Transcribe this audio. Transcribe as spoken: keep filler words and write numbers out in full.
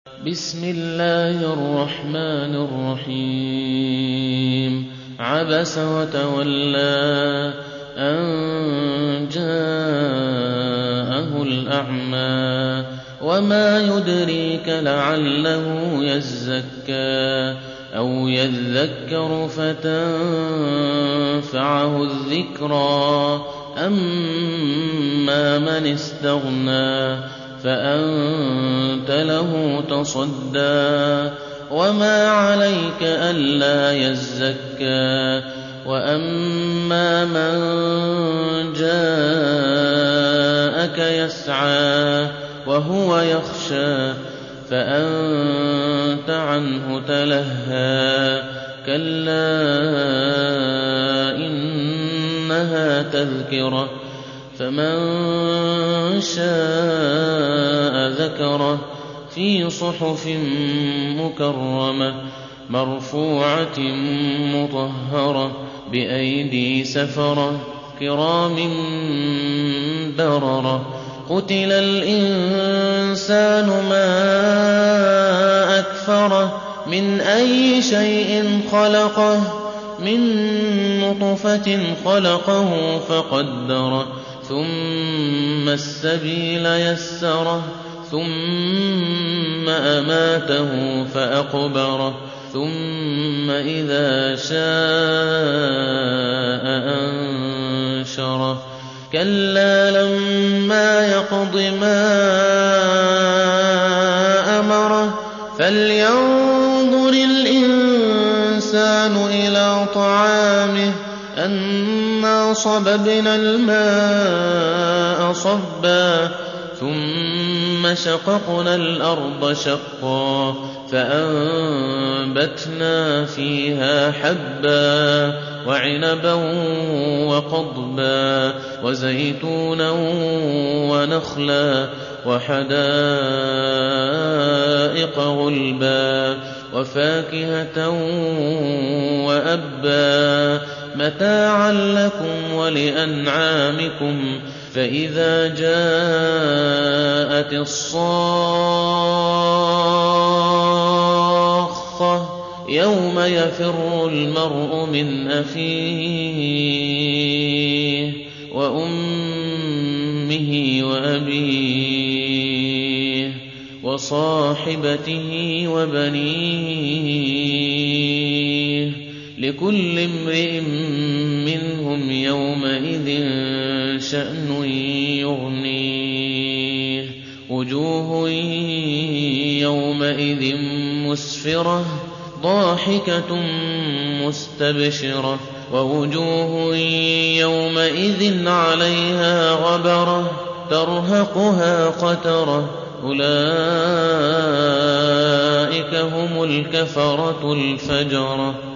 بسم الله الرحمن الرحيم عبس وتولى أن جاءه الأعمى وما يدريك لعله يزكى أو يذكر فتنفعه الذكرى أما من استغنى فأنت له تصدى وما عليك ألا يزكى وأما من جاءك يسعى وهو يخشى فأنت عنه تلهى كلا إنها تذكرة فمن شاء ذكره في صحف مكرمة مرفوعة مطهرة بأيدي سفرة كرام بررة قتل الإنسان ما أكفره من أي شيء خلقه من نطفة خلقه فقدره ثم السبيل يسره ثم أماته فأقبره ثم إذا شاء أنشره كلا لما يقض ما أمره فلينظر الإنسان إلى طعامه أنا صببنا الماء صبا ثم شققنا الأرض شقا فأنبتنا فيها حبا وعنبا وقضبا وزيتونا ونخلا وحدائق غلبا وفاكهة وأبا متاعا لكم ولأنعامكم فإذا جاءت الصاخة يوم يفر المرء من أخيه وأمه وأبيه وصاحبته وبنيه لكل امرئ منهم يومئذ شأن يغنيه وجوه يومئذ مسفرة ضاحكة مستبشرة ووجوه يومئذ عليها غبرة ترهقها قترة أولئك هم الكفرة الفجرة.